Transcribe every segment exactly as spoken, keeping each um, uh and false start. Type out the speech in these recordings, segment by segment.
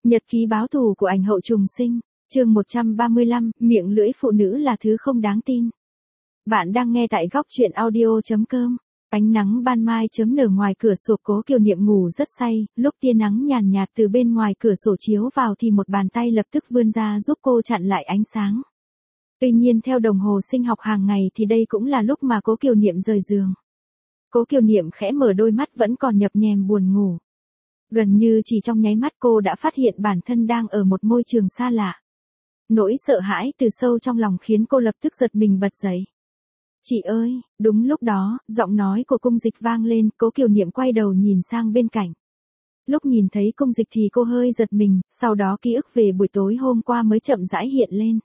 Nhật ký báo thù của ảnh hậu trùng sinh, chương một trăm ba mươi lăm, miệng lưỡi phụ nữ là thứ không đáng tin. Bạn đang nghe tại góc truyện audio chấm com. Ánh nắng ban mai chớm nở ngoài cửa sổ, Cố Kiều Niệm ngủ rất say, lúc tia nắng nhàn nhạt từ bên ngoài cửa sổ chiếu vào thì một bàn tay lập tức vươn ra giúp cô chặn lại ánh sáng. Tuy nhiên theo đồng hồ sinh học hàng ngày thì đây cũng là lúc mà Cố Kiều Niệm rời giường. Cố Kiều Niệm khẽ mở đôi mắt vẫn còn nhập nhèm buồn ngủ. Gần như chỉ trong nháy mắt cô đã phát hiện bản thân đang ở một môi trường xa lạ. Nỗi sợ hãi từ sâu trong lòng khiến cô lập tức giật mình bật dậy. Chị ơi, đúng lúc đó, giọng nói của Cung Dịch vang lên, Cố Kiều Niệm quay đầu nhìn sang bên cạnh. Lúc nhìn thấy Cung Dịch thì cô hơi giật mình, sau đó ký ức về buổi tối hôm qua mới chậm rãi hiện lên.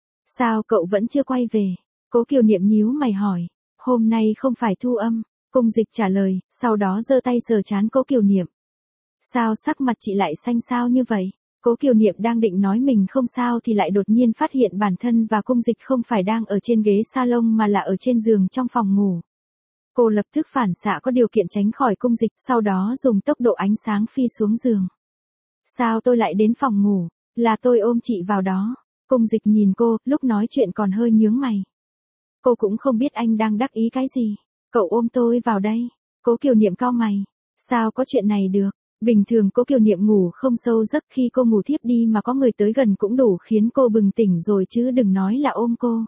Sao cậu vẫn chưa quay về? Cố Kiều Niệm nhíu mày hỏi. Hôm nay không phải thu âm, Cung Dịch trả lời, sau đó giơ tay sờ trán Cố Kiều Niệm. Sao sắc mặt chị lại xanh xao như vậy? Cố Kiều Niệm đang định nói mình không sao thì lại đột nhiên phát hiện bản thân và Cung Dịch không phải đang ở trên ghế salon mà là ở trên giường trong phòng ngủ. Cô lập tức phản xạ có điều kiện tránh khỏi Cung Dịch, sau đó dùng tốc độ ánh sáng phi xuống giường. Sao tôi lại đến phòng ngủ? Là tôi ôm chị vào đó. Cung Dịch nhìn cô, lúc nói chuyện còn hơi nhướng mày. Cô cũng không biết anh đang đắc ý cái gì. Cậu ôm tôi vào đây. Cố Kiều Niệm cau mày. Sao có chuyện này được? Bình thường Cố Kiều Niệm ngủ không sâu giấc, khi cô ngủ thiếp đi mà có người tới gần cũng đủ khiến cô bừng tỉnh rồi chứ đừng nói là ôm cô.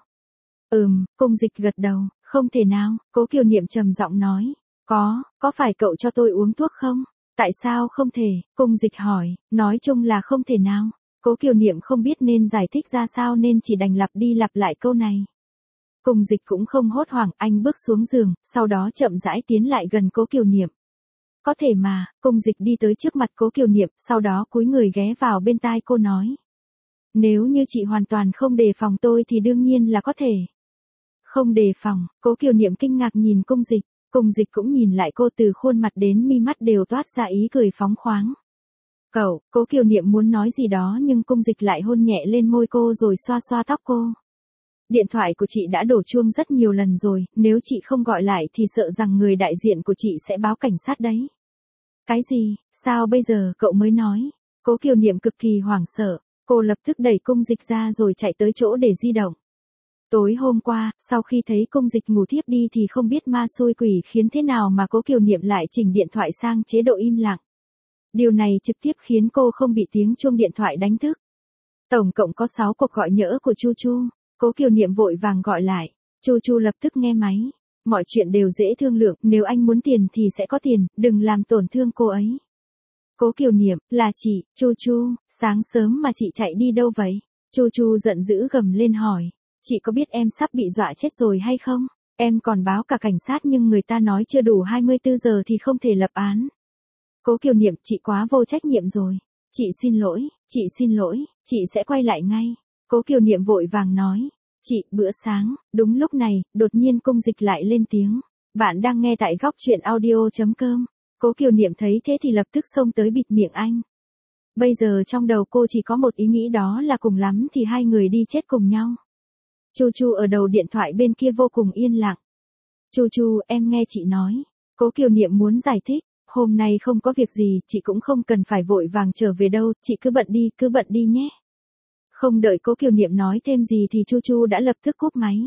Ừm, Cung Dịch gật đầu, không thể nào, Cố Kiều Niệm trầm giọng nói. Có, có phải cậu cho tôi uống thuốc không? Tại sao không thể? Cung Dịch hỏi, nói chung là không thể nào. Cố Kiều Niệm không biết nên giải thích ra sao nên chỉ đành lặp đi lặp lại câu này. Cung Dịch cũng không hốt hoảng, anh bước xuống giường, sau đó chậm rãi tiến lại gần Cố Kiều Niệm. Có thể mà, Cung Dịch đi tới trước mặt Cố Kiều Niệm, sau đó cúi người ghé vào bên tai cô nói. Nếu như chị hoàn toàn không đề phòng tôi thì đương nhiên là có thể. Không đề phòng, Cố Kiều Niệm kinh ngạc nhìn Cung Dịch, Cung Dịch cũng nhìn lại cô, từ khuôn mặt đến mi mắt đều toát ra ý cười phóng khoáng. Cậu, Cố Kiều Niệm muốn nói gì đó nhưng Cung Dịch lại hôn nhẹ lên môi cô rồi xoa xoa tóc cô. Điện thoại của chị đã đổ chuông rất nhiều lần rồi, nếu chị không gọi lại thì sợ rằng người đại diện của chị sẽ báo cảnh sát đấy. Cái gì, sao bây giờ cậu mới nói? Cố Kiều Niệm cực kỳ hoảng sợ, cô lập tức đẩy Cung Dịch ra rồi chạy tới chỗ để di động. Tối hôm qua, sau khi thấy Cung Dịch ngủ thiếp đi thì không biết ma xui quỷ khiến thế nào mà Cố Kiều Niệm lại chỉnh điện thoại sang chế độ im lặng. Điều này trực tiếp khiến cô không bị tiếng chuông điện thoại đánh thức. Tổng cộng có sáu cuộc gọi nhỡ của Chu Chu. Cố Kiều Niệm vội vàng gọi lại. Chu Chu lập tức nghe máy. Mọi chuyện đều dễ thương lượng, nếu anh muốn tiền thì sẽ có tiền, đừng làm tổn thương cô ấy. Cố Kiều Niệm, là chị, Chu Chu, sáng sớm mà chị chạy đi đâu vậy? Chu Chu giận dữ gầm lên hỏi. Chị có biết em sắp bị dọa chết rồi hay không? Em còn báo cả cảnh sát nhưng người ta nói chưa đủ hai mươi tư giờ thì không thể lập án. Cố Kiều Niệm, chị quá vô trách nhiệm rồi. Chị xin lỗi, chị xin lỗi, chị sẽ quay lại ngay. Cố Kiều Niệm vội vàng nói. Chị, bữa sáng, đúng lúc này, đột nhiên Cung Dịch lại lên tiếng. Bạn đang nghe tại góc truyện audio chấm com. Cố Kiều Niệm thấy thế thì lập tức xông tới bịt miệng anh. Bây giờ trong đầu cô chỉ có một ý nghĩ, đó là cùng lắm thì hai người đi chết cùng nhau. Chu Chu ở đầu điện thoại bên kia vô cùng yên lặng. Chu Chu, em nghe chị nói. Cố Kiều Niệm muốn giải thích. Hôm nay không có việc gì, chị cũng không cần phải vội vàng trở về đâu, chị cứ bận đi, cứ bận đi nhé. Không đợi Cố Kiều Niệm nói thêm gì thì Chu Chu đã lập tức cúp máy.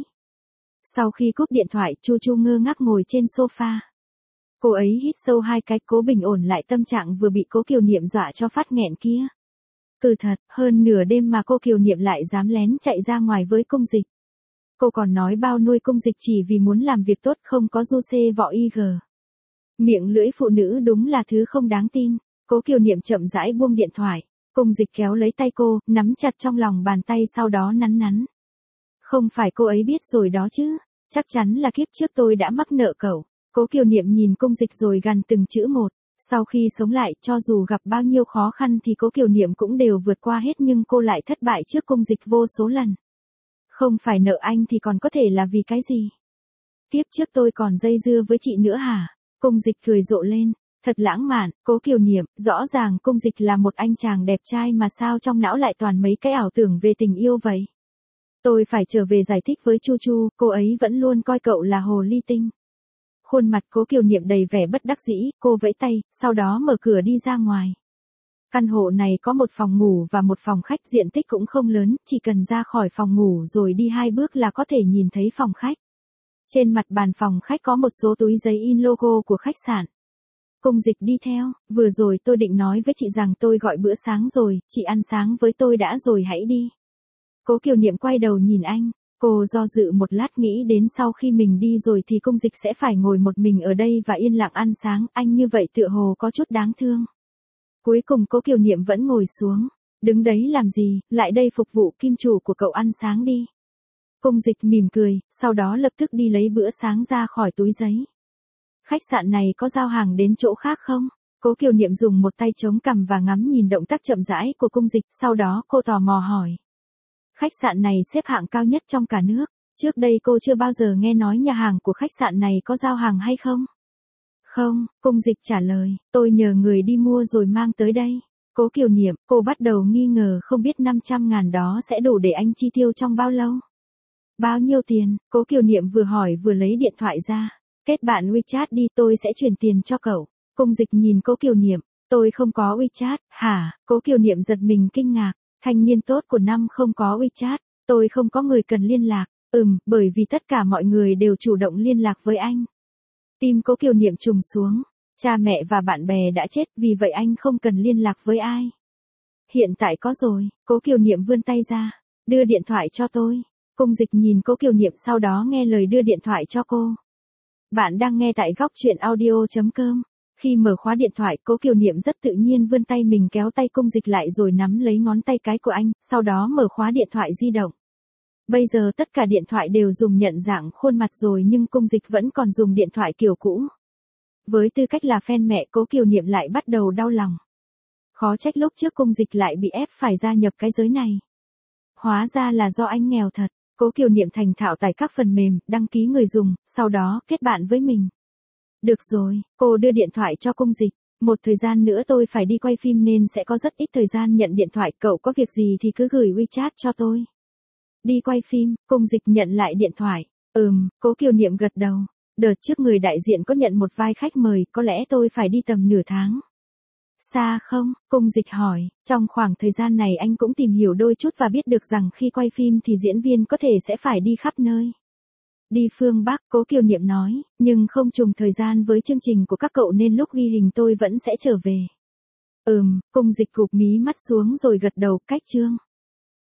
Sau khi cúp điện thoại, Chu Chu ngơ ngác ngồi trên sofa. Cô ấy hít sâu hai cái, cố bình ổn lại tâm trạng vừa bị Cố Kiều Niệm dọa cho phát nghẹn kia. Cứ thật, hơn nửa đêm mà cô Kiều Niệm lại dám lén chạy ra ngoài với Cung Dịch. Cô còn nói bao nuôi Cung Dịch chỉ vì muốn làm việc tốt, không có du xê vọ y gờ. Miệng lưỡi phụ nữ đúng là thứ không đáng tin. Cố Kiều Niệm chậm rãi buông điện thoại. Cung Dịch kéo lấy tay cô, nắm chặt trong lòng bàn tay sau đó nắn nắn. Không phải cô ấy biết rồi đó chứ, chắc chắn là kiếp trước tôi đã mắc nợ cậu. Cố Kiều Niệm nhìn Cung Dịch rồi gằn từng chữ một. Sau khi sống lại, cho dù gặp bao nhiêu khó khăn thì Cố Kiều Niệm cũng đều vượt qua hết, nhưng cô lại thất bại trước Cung Dịch vô số lần. Không phải nợ anh thì còn có thể là vì cái gì? Kiếp trước tôi còn dây dưa với chị nữa hả? Cung Dịch cười rộ lên. Thật lãng mạn, Cố Kiều Niệm, rõ ràng Cung Dịch là một anh chàng đẹp trai mà sao trong não lại toàn mấy cái ảo tưởng về tình yêu vậy? Tôi phải trở về giải thích với Chu Chu, cô ấy vẫn luôn coi cậu là hồ ly tinh. Khuôn mặt Cố Kiều Niệm đầy vẻ bất đắc dĩ, cô vẫy tay, sau đó mở cửa đi ra ngoài. Căn hộ này có một phòng ngủ và một phòng khách, diện tích cũng không lớn, chỉ cần ra khỏi phòng ngủ rồi đi hai bước là có thể nhìn thấy phòng khách. Trên mặt bàn phòng khách có một số túi giấy in logo của khách sạn. Cung Dịch đi theo, vừa rồi tôi định nói với chị rằng tôi gọi bữa sáng rồi, chị ăn sáng với tôi đã rồi hãy đi. Cố Kiều Niệm quay đầu nhìn anh, cô do dự một lát nghĩ đến sau khi mình đi rồi thì Cung Dịch sẽ phải ngồi một mình ở đây và yên lặng ăn sáng, anh như vậy tựa hồ có chút đáng thương. Cuối cùng Cố Kiều Niệm vẫn ngồi xuống, đứng đấy làm gì, lại đây phục vụ kim chủ của cậu ăn sáng đi. Cung Dịch mỉm cười, sau đó lập tức đi lấy bữa sáng ra khỏi túi giấy. Khách sạn này có giao hàng đến chỗ khác không? Cố Kiều Niệm dùng một tay chống cằm và ngắm nhìn động tác chậm rãi của Cung Dịch, sau đó cô tò mò hỏi. Khách sạn này xếp hạng cao nhất trong cả nước, trước đây cô chưa bao giờ nghe nói nhà hàng của khách sạn này có giao hàng hay không? Không, Cung Dịch trả lời, tôi nhờ người đi mua rồi mang tới đây. Cố Kiều Niệm, cô bắt đầu nghi ngờ không biết năm trăm ngàn đó sẽ đủ để anh chi tiêu trong bao lâu. Bao nhiêu tiền? Cố Kiều Niệm vừa hỏi vừa lấy điện thoại ra. Kết bạn WeChat đi, tôi sẽ chuyển tiền cho cậu. Cung Dịch nhìn Cố Kiều Niệm, tôi không có WeChat, hả? Cố Kiều Niệm giật mình kinh ngạc, thanh niên tốt của năm không có WeChat, tôi không có người cần liên lạc, ừm, bởi vì tất cả mọi người đều chủ động liên lạc với anh. Tim Cố Kiều Niệm trùng xuống, cha mẹ và bạn bè đã chết, vì vậy anh không cần liên lạc với ai. Hiện tại có rồi, Cố Kiều Niệm vươn tay ra, đưa điện thoại cho tôi. Cung Dịch nhìn Cố Kiều Niệm sau đó nghe lời đưa điện thoại cho cô. Bạn đang nghe tại góc truyện audio.com. Khi mở khóa điện thoại, Cố Kiều Niệm rất tự nhiên vươn tay mình kéo tay Cung Dịch lại rồi nắm lấy ngón tay cái của anh, sau đó mở khóa điện thoại di động. Bây giờ tất cả điện thoại đều dùng nhận dạng khuôn mặt rồi nhưng Cung Dịch vẫn còn dùng điện thoại kiểu cũ. Với tư cách là fan mẹ, Cố Kiều Niệm lại bắt đầu đau lòng. Khó trách lúc trước Cung Dịch lại bị ép phải gia nhập cái giới này. Hóa ra là do anh nghèo thật. Cố Kiều Niệm thành thạo tải các phần mềm, đăng ký người dùng, sau đó kết bạn với mình. Được rồi, cô đưa điện thoại cho Cung Dịch. Một thời gian nữa tôi phải đi quay phim nên sẽ có rất ít thời gian nhận điện thoại, cậu có việc gì thì cứ gửi WeChat cho tôi. Đi quay phim, Cung Dịch nhận lại điện thoại. Ừm, Cố Kiều Niệm gật đầu. Đợt trước người đại diện có nhận một vai khách mời, có lẽ tôi phải đi tầm nửa tháng. Xa không? Cung Dịch hỏi, trong khoảng thời gian này anh cũng tìm hiểu đôi chút và biết được rằng khi quay phim thì diễn viên có thể sẽ phải đi khắp nơi. Đi phương Bắc, Cố Kiều Niệm nói, nhưng không trùng thời gian với chương trình của các cậu nên lúc ghi hình tôi vẫn sẽ trở về. Ừm, Cung Dịch cụp mí mắt xuống rồi gật đầu, cách chương.